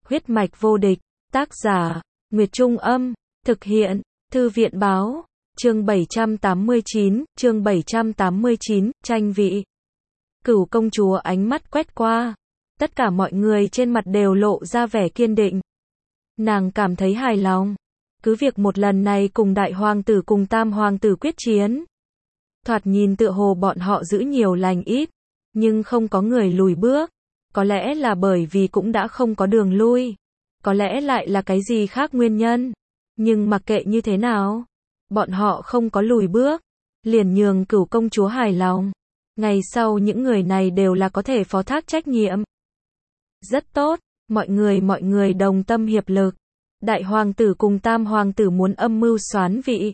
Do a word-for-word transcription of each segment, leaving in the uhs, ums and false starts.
Huyết mạch vô địch, tác giả, Nguyệt Trung Âm, thực hiện, Thư viện Báo, chương bảy trăm tám mươi chín, chương bảy trăm tám mươi chín, tranh vị. Cửu công chúa ánh mắt quét qua, tất cả mọi người trên mặt đều lộ ra vẻ kiên định. Nàng cảm thấy hài lòng, cứ việc một lần này cùng đại hoàng tử cùng tam hoàng tử quyết chiến. Thoạt nhìn tựa hồ bọn họ giữ nhiều lành ít, nhưng không có người lùi bước. Có lẽ là bởi vì cũng đã không có đường lui. Có lẽ lại là cái gì khác nguyên nhân. Nhưng mặc kệ như thế nào, bọn họ không có lùi bước, liền nhường cửu công chúa hài lòng. Ngày sau những người này đều là có thể phó thác trách nhiệm. Rất tốt, mọi người mọi người đồng tâm hiệp lực. Đại hoàng tử cùng tam hoàng tử muốn âm mưu soán vị.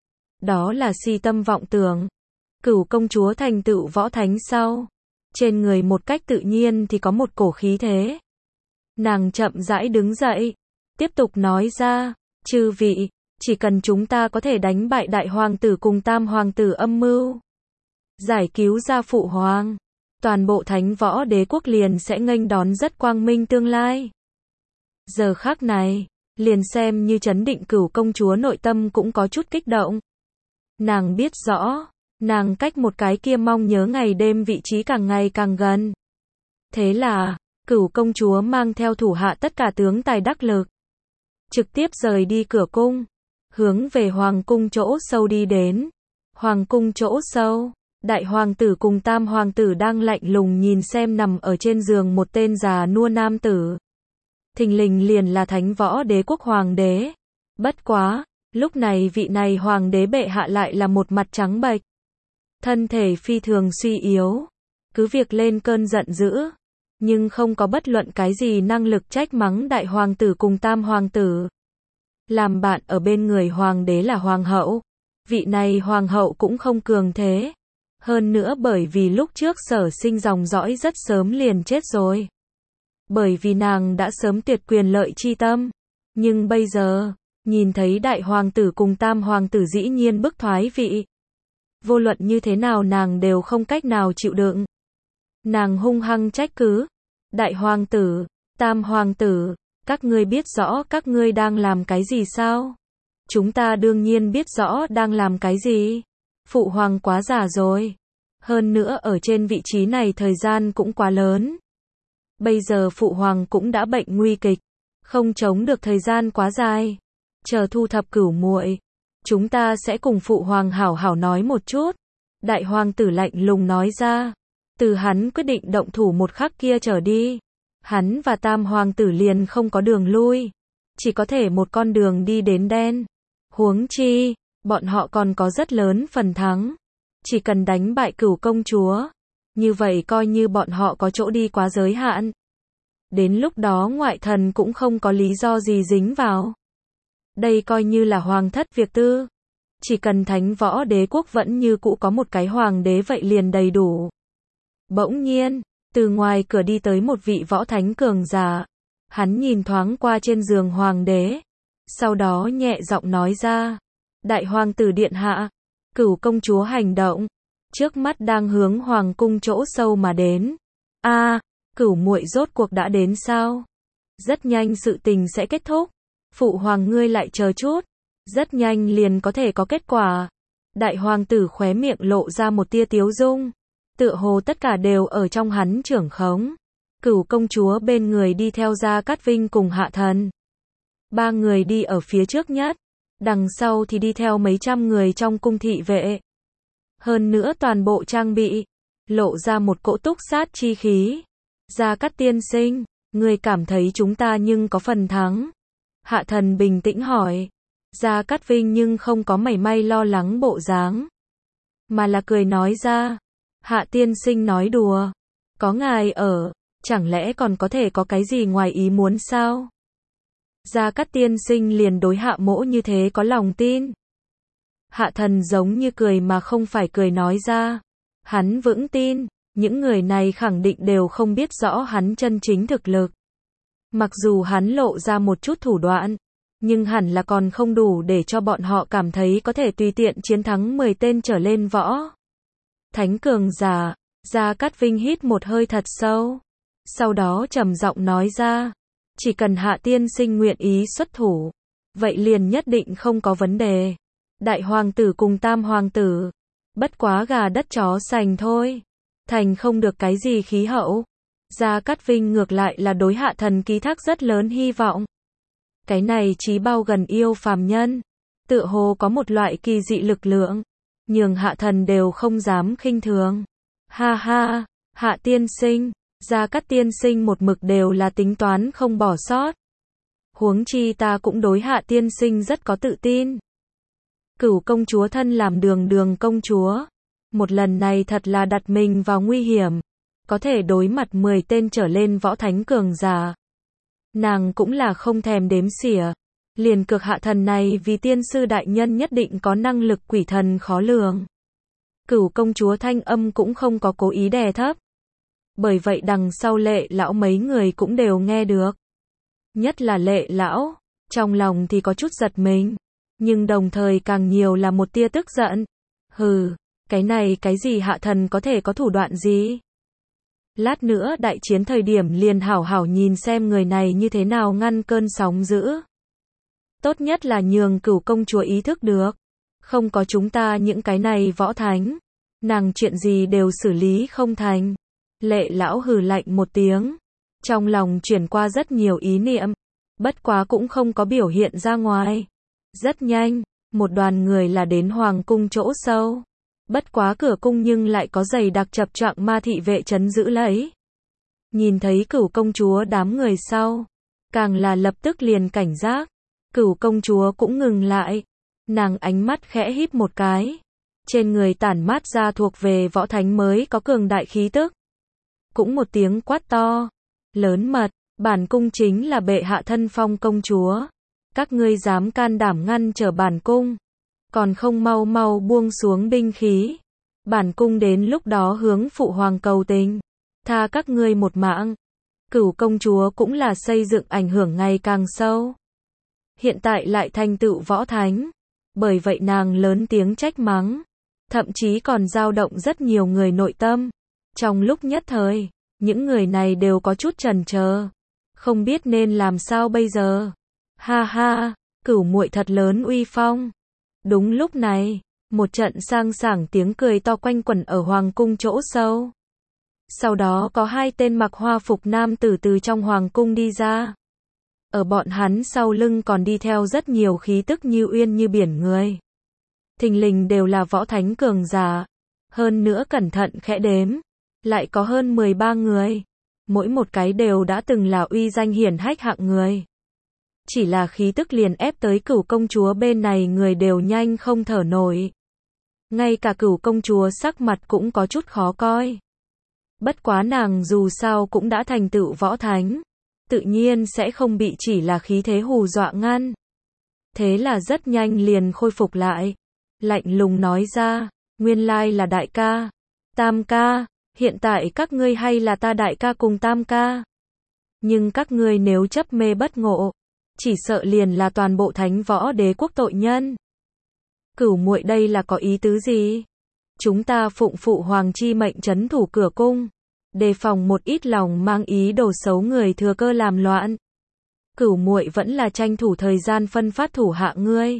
Đó là si tâm vọng tưởng. Cửu công chúa thành tựu võ thánh sau. Trên người một cách tự nhiên thì có một cổ khí thế. Nàng chậm rãi đứng dậy, tiếp tục nói ra, chư vị, chỉ cần chúng ta có thể đánh bại đại hoàng tử cùng tam hoàng tử âm mưu, giải cứu ra phụ hoàng, toàn bộ thánh võ đế quốc liền sẽ nghênh đón rất quang minh tương lai. Giờ khắc này, liền xem như trấn định cửu công chúa nội tâm cũng có chút kích động. Nàng biết rõ, nàng cách một cái kia mong nhớ ngày đêm vị trí càng ngày càng gần. Thế là, cửu công chúa mang theo thủ hạ tất cả tướng tài đắc lực, trực tiếp rời đi cửa cung, hướng về hoàng cung chỗ sâu đi đến. Hoàng cung chỗ sâu, đại hoàng tử cùng tam hoàng tử đang lạnh lùng nhìn xem nằm ở trên giường một tên già nua nam tử. Thình lình liền là thánh võ đế quốc hoàng đế. Bất quá, lúc này vị này hoàng đế bệ hạ lại là một mặt trắng bệch, thân thể phi thường suy yếu, cứ việc lên cơn giận dữ, nhưng không có bất luận cái gì năng lực trách mắng đại hoàng tử cùng tam hoàng tử. Làm bạn ở bên người hoàng đế là hoàng hậu, vị này hoàng hậu cũng không cường thế, hơn nữa bởi vì lúc trước sở sinh dòng dõi rất sớm liền chết rồi. Bởi vì nàng đã sớm tuyệt quyền lợi chi tâm, nhưng bây giờ, nhìn thấy đại hoàng tử cùng tam hoàng tử dĩ nhiên bức thoái vị. Vô luận như thế nào nàng đều không cách nào chịu đựng. Nàng hung hăng trách cứ. Đại hoàng tử, tam hoàng tử, các ngươi biết rõ các ngươi đang làm cái gì sao? Chúng ta đương nhiên biết rõ đang làm cái gì. Phụ hoàng quá già rồi. Hơn nữa ở trên vị trí này thời gian cũng quá lớn. Bây giờ phụ hoàng cũng đã bệnh nguy kịch, không chống được thời gian quá dài. Chờ thu thập cửu muội, chúng ta sẽ cùng phụ hoàng hảo hảo nói một chút. Đại hoàng tử lạnh lùng nói ra. Từ hắn quyết định động thủ một khắc kia trở đi, hắn và tam hoàng tử liền không có đường lui, chỉ có thể một con đường đi đến đen. Huống chi, bọn họ còn có rất lớn phần thắng. Chỉ cần đánh bại cửu công chúa, như vậy coi như bọn họ có chỗ đi quá giới hạn. Đến lúc đó ngoại thần cũng không có lý do gì dính vào. Đây coi như là hoàng thất việc tư. Chỉ cần thánh võ đế quốc vẫn như cũ có một cái hoàng đế vậy liền đầy đủ. Bỗng nhiên, từ ngoài cửa đi tới một vị võ thánh cường giả. Hắn nhìn thoáng qua trên giường hoàng đế, sau đó nhẹ giọng nói ra, đại hoàng tử điện hạ, cửu công chúa hành động, trước mắt đang hướng hoàng cung chỗ sâu mà đến. A, à, cửu muội rốt cuộc đã đến sao? Rất nhanh sự tình sẽ kết thúc. Phụ hoàng ngươi lại chờ chút, rất nhanh liền có thể có kết quả. Đại hoàng tử khóe miệng lộ ra một tia tiếu dung. Tựa hồ tất cả đều ở trong hắn trưởng khống. Cửu công chúa bên người đi theo Gia Cát Vinh cùng Hạ Thần. Ba người đi ở phía trước nhất, đằng sau thì đi theo mấy trăm người trong cung thị vệ. Hơn nữa toàn bộ trang bị, lộ ra một cỗ túc sát chi khí. Gia Cát tiên sinh, người cảm thấy chúng ta nhưng có phần thắng? Hạ Thần bình tĩnh hỏi. Gia Cát Vinh nhưng không có mảy may lo lắng bộ dáng, mà là cười nói ra. Hạ tiên sinh nói đùa. Có ngài ở, chẳng lẽ còn có thể có cái gì ngoài ý muốn sao? Gia Cát tiên sinh liền đối Hạ mỗ như thế có lòng tin. Hạ Thần giống như cười mà không phải cười nói ra. Hắn vững tin, những người này khẳng định đều không biết rõ hắn chân chính thực lực. Mặc dù hắn lộ ra một chút thủ đoạn, nhưng hẳn là còn không đủ để cho bọn họ cảm thấy có thể tùy tiện chiến thắng mười tên trở lên võ thánh cường giả. Gia Cát Vinh hít một hơi thật sâu, sau đó trầm giọng nói ra, Chỉ cần Hạ tiên sinh nguyện ý xuất thủ, vậy liền nhất định không có vấn đề. Đại hoàng tử cùng tam hoàng tử, bất quá gà đất chó sành thôi, thành không được cái gì khí hậu. Gia Cát Vinh ngược lại là đối Hạ thần ký thác rất lớn hy vọng. Cái này trí bao gần yêu phàm nhân, tựa hồ có một loại kỳ dị lực lượng, nhường Hạ thần đều không dám khinh thường. Ha ha, Hạ tiên sinh, Gia Cát tiên sinh một mực đều là tính toán không bỏ sót. Huống chi ta cũng đối Hạ tiên sinh rất có tự tin. Cửu công chúa thân làm đường đường công chúa, một lần này thật là đặt mình vào nguy hiểm, có thể đối mặt mười tên trở lên võ thánh cường giả. Nàng cũng là không thèm đếm xỉa, liền cược Hạ thần này vì tiên sư đại nhân nhất định có năng lực quỷ thần khó lường. Cửu công chúa thanh âm cũng không có cố ý đè thấp. Bởi vậy đằng sau Lệ lão mấy người cũng đều nghe được. Nhất là Lệ lão, trong lòng thì có chút giật mình, nhưng đồng thời càng nhiều là một tia tức giận. Hừ, cái này cái gì Hạ thần có thể có thủ đoạn gì? Lát nữa đại chiến thời điểm liền hảo hảo nhìn xem người này như thế nào ngăn cơn sóng dữ. Tốt nhất là nhường Cửu công chúa ý thức được, không có chúng ta những cái này võ thánh, nàng chuyện gì đều xử lý không thành. Lệ lão hừ lạnh một tiếng, trong lòng chuyển qua rất nhiều ý niệm, bất quá cũng không có biểu hiện ra ngoài. Rất nhanh, một đoàn người là đến hoàng cung chỗ sâu. Bất quá cửa cung nhưng lại có dày đặc chập choạng ma thị vệ trấn giữ lấy. Nhìn thấy Cửu công chúa đám người sau, càng là lập tức liền cảnh giác. Cửu công chúa cũng ngừng lại, nàng ánh mắt khẽ híp một cái, trên người tản mát ra thuộc về võ thánh mới có cường đại khí tức. Cũng một tiếng quát to, lớn mật, bản cung chính là bệ hạ thân phong công chúa, các ngươi dám can đảm ngăn trở bản cung, còn không mau mau buông xuống binh khí, bản cung đến lúc đó hướng phụ hoàng cầu tình, tha các ngươi một mạng. Cửu công chúa cũng là xây dựng ảnh hưởng ngày càng sâu, hiện tại lại thành tựu võ thánh, bởi vậy nàng lớn tiếng trách mắng, thậm chí còn dao động rất nhiều người nội tâm. Trong lúc nhất thời, những người này đều có chút chần chờ, không biết nên làm sao bây giờ. Ha ha, Cửu muội thật lớn uy phong. Đúng lúc này, một trận sang sảng tiếng cười to quanh quẩn ở hoàng cung chỗ sâu. Sau đó có hai tên mặc hoa phục nam tử từ trong hoàng cung đi ra. Ở bọn hắn sau lưng còn đi theo rất nhiều khí tức như uyên như biển người. Thình lình đều là võ thánh cường giả. Hơn nữa cẩn thận khẽ đếm, lại có hơn mười ba người. Mỗi một cái đều đã từng là uy danh hiển hách hạng người. Chỉ là khí tức liền ép tới Cửu công chúa bên này người đều nhanh không thở nổi. Ngay cả Cửu công chúa sắc mặt cũng có chút khó coi. Bất quá nàng dù sao cũng đã thành tựu võ thánh, tự nhiên sẽ không bị chỉ là khí thế hù dọa ngăn. Thế là rất nhanh liền khôi phục lại. Lạnh lùng nói ra, nguyên lai là đại ca, tam ca, hiện tại các ngươi hay là ta đại ca cùng tam ca. Nhưng các ngươi nếu chấp mê bất ngộ, chỉ sợ liền là toàn bộ thánh võ đế quốc tội nhân. Cửu muội đây là có ý tứ gì? Chúng ta phụng phụ hoàng chi mệnh trấn thủ cửa cung, đề phòng một ít lòng mang ý đồ xấu người thừa cơ làm loạn. Cửu muội vẫn là tranh thủ thời gian phân phát thủ hạ ngươi.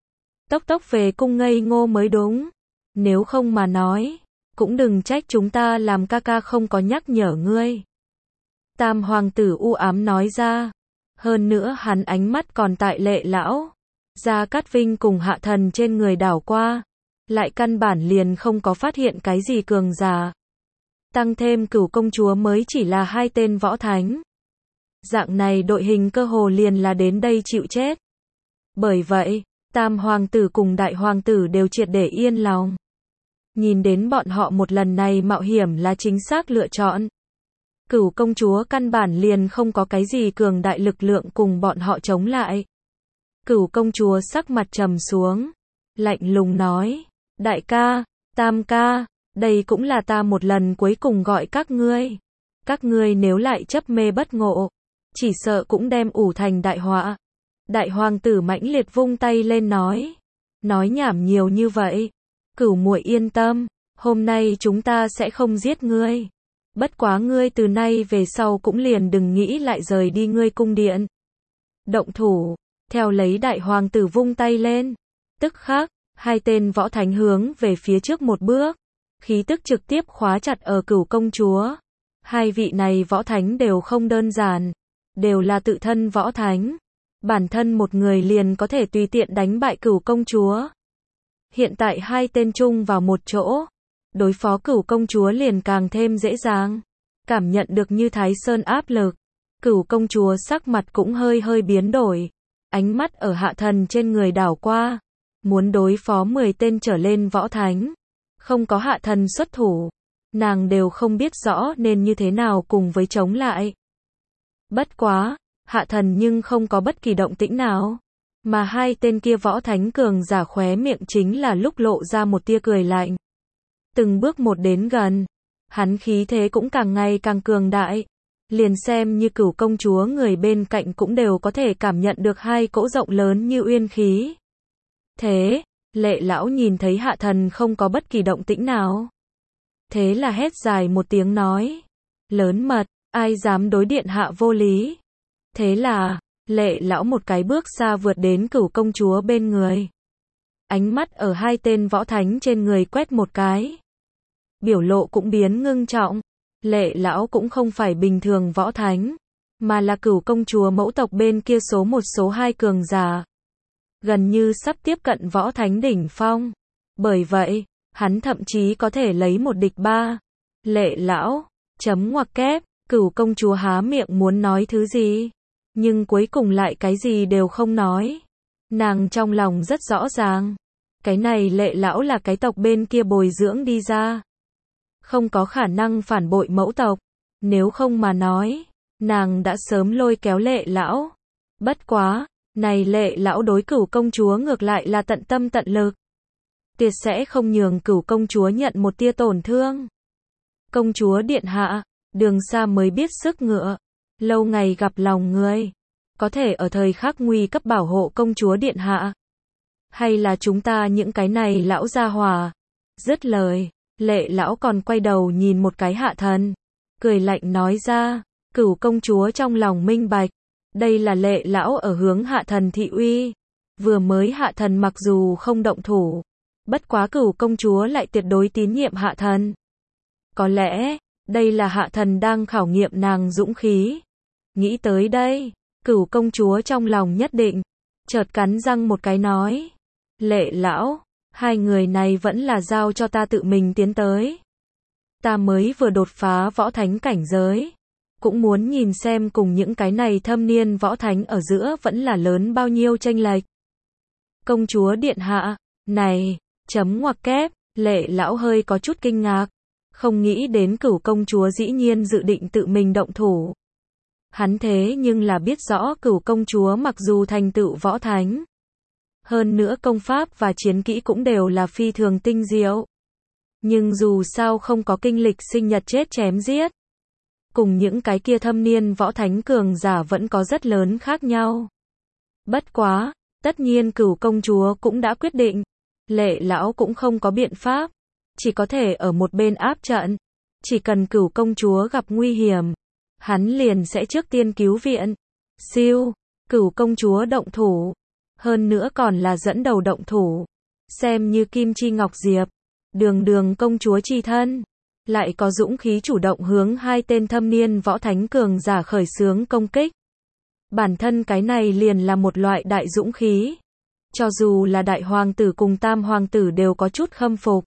Tốc tốc về cung ngây ngô mới đúng. Nếu không mà nói, cũng đừng trách chúng ta làm ca ca không có nhắc nhở ngươi. Tam hoàng tử u ám nói ra. Hơn nữa hắn ánh mắt còn tại Lệ lão, Gia Cát Vinh cùng Hạ thần trên người đảo qua, lại căn bản liền không có phát hiện cái gì cường giả. Tăng thêm Cửu công chúa mới chỉ là hai tên võ thánh. Dạng này đội hình cơ hồ liền là đến đây chịu chết. Bởi vậy, tam hoàng tử cùng đại hoàng tử đều triệt để yên lòng. Nhìn đến bọn họ một lần này mạo hiểm là chính xác lựa chọn. Cửu công chúa căn bản liền không có cái gì cường đại lực lượng cùng bọn họ chống lại. Cửu công chúa sắc mặt trầm xuống, lạnh lùng nói, đại ca, tam ca, đây cũng là ta một lần cuối cùng gọi các ngươi. Các ngươi nếu lại chấp mê bất ngộ, chỉ sợ cũng đem ủ thành đại họa. Đại hoàng tử mãnh liệt vung tay lên nói, nói nhảm nhiều như vậy. Cửu muội yên tâm, hôm nay chúng ta sẽ không giết ngươi. Bất quá ngươi từ nay về sau cũng liền đừng nghĩ lại rời đi ngươi cung điện. Động thủ, theo lấy đại hoàng tử vung tay lên. Tức khắc, hai tên võ thánh hướng về phía trước một bước. Khí tức trực tiếp khóa chặt ở Cửu công chúa. Hai vị này võ thánh đều không đơn giản. Đều là tự thân võ thánh. Bản thân một người liền có thể tùy tiện đánh bại Cửu công chúa. Hiện tại hai tên chung vào một chỗ. Đối phó Cửu công chúa liền càng thêm dễ dàng. Cảm nhận được như Thái Sơn áp lực. Cửu công chúa sắc mặt cũng hơi hơi biến đổi. Ánh mắt ở Hạ Thần trên người đảo qua. Muốn đối phó mười tên trở lên võ thánh. Không có Hạ Thần xuất thủ. Nàng đều không biết rõ nên như thế nào cùng với chống lại. Bất quá, Hạ Thần nhưng không có bất kỳ động tĩnh nào. Mà hai tên kia võ thánh cường giả khóe miệng chính là lúc lộ ra một tia cười lạnh. Từng bước một đến gần. Hắn khí thế cũng càng ngày càng cường đại. Liền xem như Cửu công chúa người bên cạnh cũng đều có thể cảm nhận được hai cỗ rộng lớn như uyên khí. Thế, Lệ lão nhìn thấy Hạ Thần không có bất kỳ động tĩnh nào. Thế là hét dài một tiếng nói. Lớn mật, ai dám đối điện hạ vô lý. Thế là, Lệ lão một cái bước xa vượt đến Cửu công chúa bên người. Ánh mắt ở hai tên võ thánh trên người quét một cái. Biểu lộ cũng biến ngưng trọng. Lệ lão cũng không phải bình thường võ thánh, mà là Cửu công chúa mẫu tộc bên kia số một số hai cường giả. Gần như sắp tiếp cận võ thánh đỉnh phong. Bởi vậy, hắn thậm chí có thể lấy một địch ba. Lệ lão, chấm ngoặc kép, Cửu công chúa há miệng muốn nói thứ gì. Nhưng cuối cùng lại cái gì đều không nói. Nàng trong lòng rất rõ ràng. Cái này Lệ lão là cái tộc bên kia bồi dưỡng đi ra. Không có khả năng phản bội mẫu tộc. Nếu không mà nói, nàng đã sớm lôi kéo Lệ lão. Bất quá, này Lệ lão đối Cửu công chúa ngược lại là tận tâm tận lực. Tuyệt sẽ không nhường Cửu công chúa nhận một tia tổn thương. Công chúa điện hạ, đường xa mới biết sức ngựa. Lâu ngày gặp lòng người. Có thể ở thời khắc nguy cấp bảo hộ công chúa điện hạ. Hay là chúng ta những cái này lão gia hỏa. Dứt lời. Lệ lão còn quay đầu nhìn một cái Hạ Thần. Cười lạnh nói ra. Cửu công chúa trong lòng minh bạch. Đây là Lệ lão ở hướng Hạ Thần thị uy. Vừa mới Hạ Thần mặc dù không động thủ. Bất quá Cửu công chúa lại tuyệt đối tín nhiệm Hạ Thần. Có lẽ, đây là Hạ Thần đang khảo nghiệm nàng dũng khí. Nghĩ tới đây, Cửu công chúa trong lòng nhất định. Chợt cắn răng một cái nói. Lệ lão. Hai người này vẫn là giao cho ta tự mình tiến tới. Ta mới vừa đột phá võ thánh cảnh giới. Cũng muốn nhìn xem cùng những cái này thâm niên võ thánh ở giữa vẫn là lớn bao nhiêu chênh lệch. Công chúa điện hạ, này, chấm ngoặc kép, Lệ lão hơi có chút kinh ngạc. Không nghĩ đến Cửu công chúa dĩ nhiên dự định tự mình động thủ. Hắn thế nhưng là biết rõ Cửu công chúa mặc dù thành tựu võ thánh. Hơn nữa công pháp và chiến kỹ cũng đều là phi thường tinh diệu. Nhưng dù sao không có kinh lịch sinh nhật chết chém giết. Cùng những cái kia thâm niên võ thánh cường giả vẫn có rất lớn khác nhau. Bất quá, tất nhiên Cửu công chúa cũng đã quyết định. Lệ lão cũng không có biện pháp. Chỉ có thể ở một bên áp trận. Chỉ cần Cửu công chúa gặp nguy hiểm. Hắn liền sẽ trước tiên cứu viện. Siêu, Cửu công chúa động thủ. Hơn nữa còn là dẫn đầu động thủ. Xem như Kim Chi Ngọc Diệp. Đường đường công chúa chi thân. Lại có dũng khí chủ động hướng hai tên thâm niên võ thánh cường giả khởi xướng công kích. Bản thân cái này liền là một loại đại dũng khí. Cho dù là đại hoàng tử cùng tam hoàng tử đều có chút khâm phục.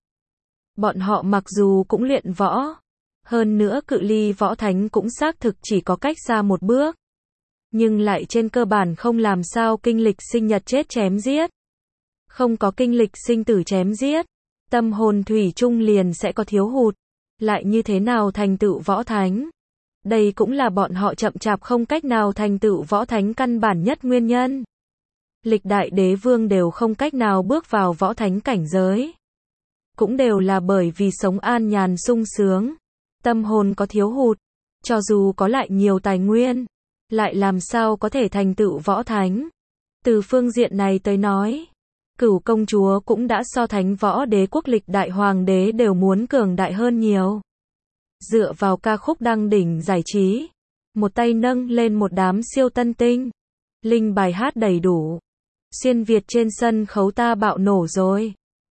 Bọn họ mặc dù cũng luyện võ. Hơn nữa cự ly võ thánh cũng xác thực chỉ có cách xa một bước. Nhưng lại trên cơ bản không làm sao kinh lịch sinh nhật chết chém giết. Không có kinh lịch sinh tử chém giết. Tâm hồn thủy chung liền sẽ có thiếu hụt. Lại như thế nào thành tựu võ thánh? Đây cũng là bọn họ chậm chạp không cách nào thành tựu võ thánh căn bản nhất nguyên nhân. Lịch đại đế vương đều không cách nào bước vào võ thánh cảnh giới. Cũng đều là bởi vì sống an nhàn sung sướng. Tâm hồn có thiếu hụt. Cho dù có lại nhiều tài nguyên. Lại làm sao có thể thành tựu võ thánh. Từ phương diện này tới nói. Cửu công chúa cũng đã so thánh võ đế quốc lịch đại hoàng đế đều muốn cường đại hơn nhiều. Dựa vào ca khúc đăng đỉnh giải trí, một tay nâng lên một đám siêu tân tinh. Linh bài hát đầy đủ. Xuyên Việt trên sân khấu ta bạo nổ rồi.